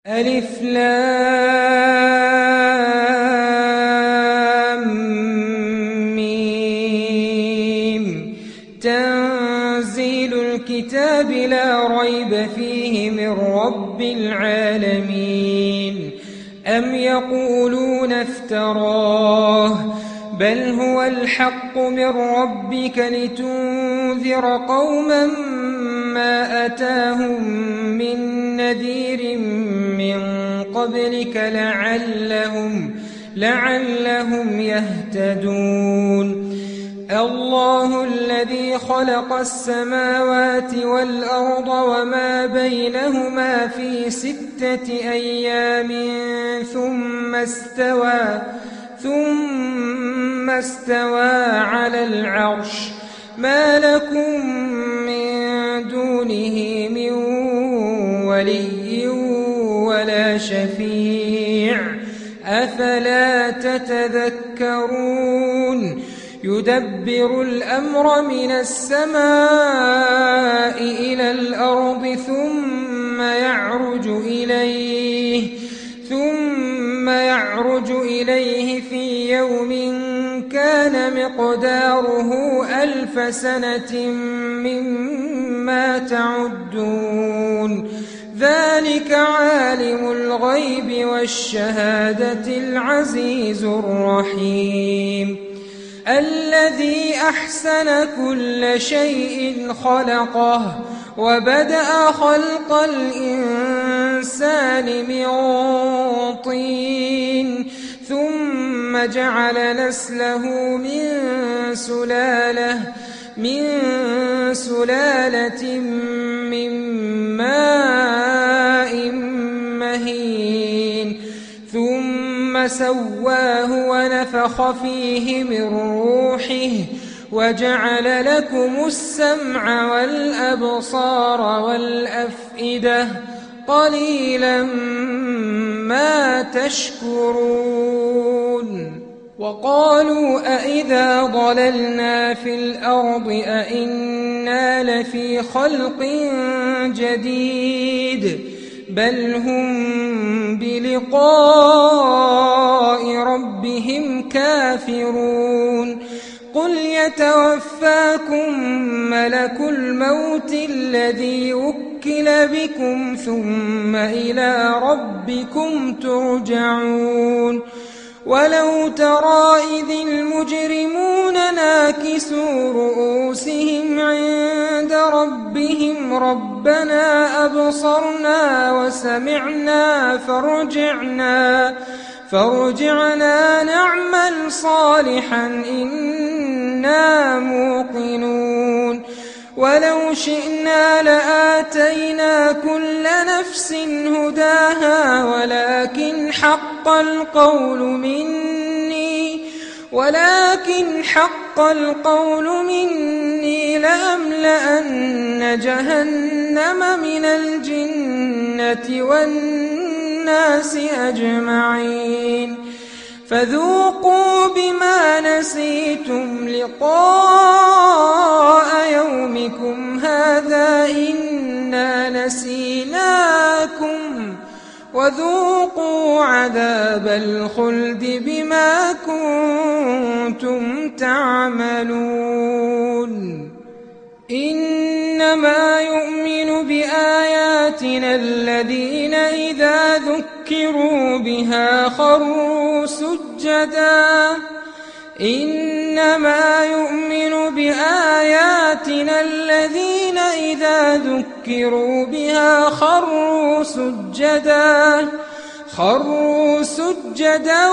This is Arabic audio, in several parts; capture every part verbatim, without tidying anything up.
ألف لام ميم تنزيل الكتاب لا ريب فيه من رب العالمين. أم يقولون افتراه بل هو الحق من ربك لتنذر قوما ما أتاهم من نذير من قبلك لعلهم, لعلهم يهتدون. الله الذي خلق السماوات والأرض وما بينهما في ستة أيام ثم استوى ثم استوى على العرش ما لكم من دونه من ولي ولا شفيع أفلا تتذكرون. يدبر الأمر من السماء إلى الأرض ثم يعرج إليه ثم يعرج إليه في يوم كان مقداره ألف سنة مما تعدون. ذلك عالم الغيب والشهادة العزيز الرحيم. الذي أحسن كل شيء خلقه وبدأ خلق الإنسان من طين ثم جعل نسله من سلالة من سلالة من ماء مهين ثم سواه ونفخ فيه من روحه وجعل لكم السمع والأبصار والأفئدة قليلا ما تشكرون. وقالوا أئذا ضللنا في الأرض أئنا لفي خلق جديد بل هم بلقاء ربهم كافرون. قل يتوفاكم ملك الموت الذي وكل بكم ثم إلى ربكم ترجعون. ولو ترى إذ المجرمون ناكسوا رؤوسهم عند ربهم ربنا أبصرنا وسمعنا فارجعنا فارجعنا نعمل صالحا إنا موقنون. ولو شئنا لآتينا كل نفس هداها ولكن حق القول مني ولكن حق القول مني لأملأن جهنم من الجنة والناس أجمعين. فذوقوا بما نسيتم لقاء يومكم هذا إنا نسيناكم وذوقوا عذاب الخلد بما كنتم تعملون. إنما يؤمن بآياتنا الذين إذا ذكروا بها خروا سجدا إنما يؤمن بآياتنا الذين إذا ذكروا بها خروا سجدا خروا سجدا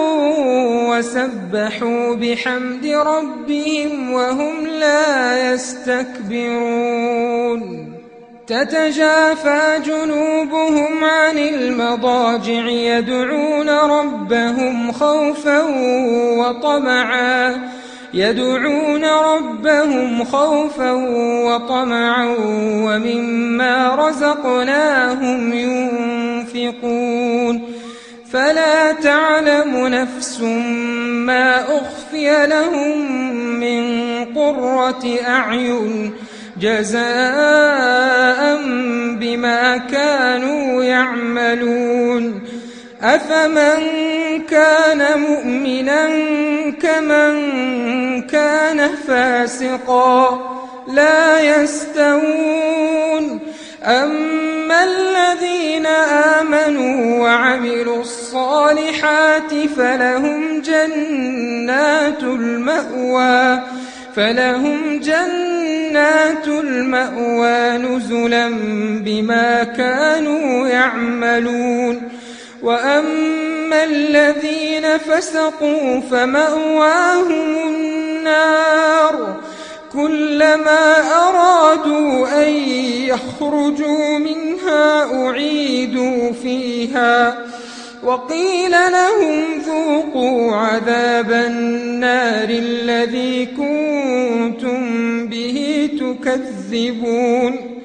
وسبحوا بحمد ربهم وهم لا يستكبرون. تتجافى جنوبهم عن المضاجع يدعون ربهم خوفا وطمعا يدعون ربهم خوفا وطمعا ومما رزقناهم ينفقون. فلا تعلم نفس ما أخفي لهم من قرة أعين جزاء بما كانوا يعملون أفمن كان مؤمنا كمن كان فاسقا لا يستوون أما الذين آمنوا وعملوا الصالحات فلهم جنات المأوى فلهم جنات المأوى نزلا بما كانوا يعملون وأما الذين فسقوا فمأواهم النار كلما أرادوا أن يخرجوا منها أعيدوا فيها وقيل لهم ذوقوا عذاب النار الذي كنتم به تكذبون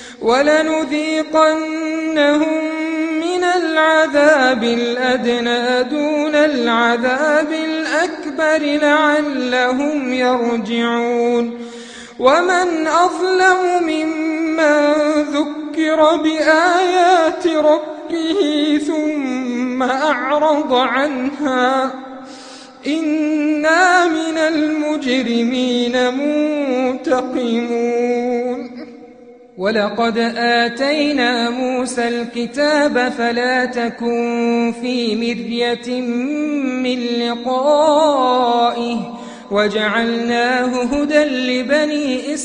ولنذيقنهم من العذاب الأدنى دون العذاب الأكبر لعلهم يرجعون ومن أظلم ممن ذكر بآيات ربه ثم أعرض عنها إنا من المجرمين منتقمون ولقد آتينا موسى الكتاب فلا تكن في مرية من لقائه وجعلناه هدى لبني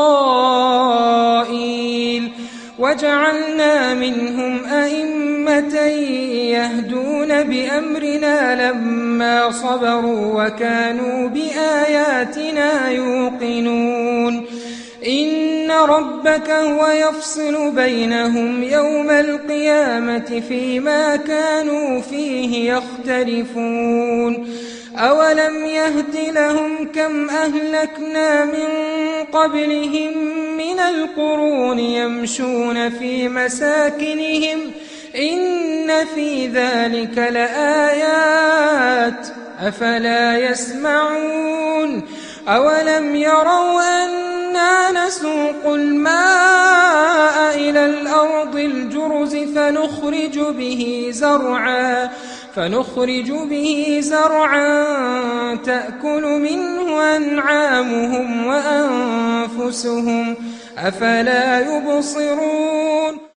إسرائيل وجعلنا منهم أئمة يهدون بأمرنا لما صبروا وكانوا بآياتنا يوقنون إن ربك هو يفصل بينهم يوم القيامة فيما كانوا فيه يختلفون أولم يهد لهم كم أهلكنا من قبلهم من القرون يمشون في مساكنهم إن في ذلك لآيات أفلا يسمعون أولم يروا أنا نسوق الماء إلى الأرض الجرز فنخرج به زرعا فنخرج به زرعا تأكل منه أنعامهم وأنفسهم أفلا يبصرون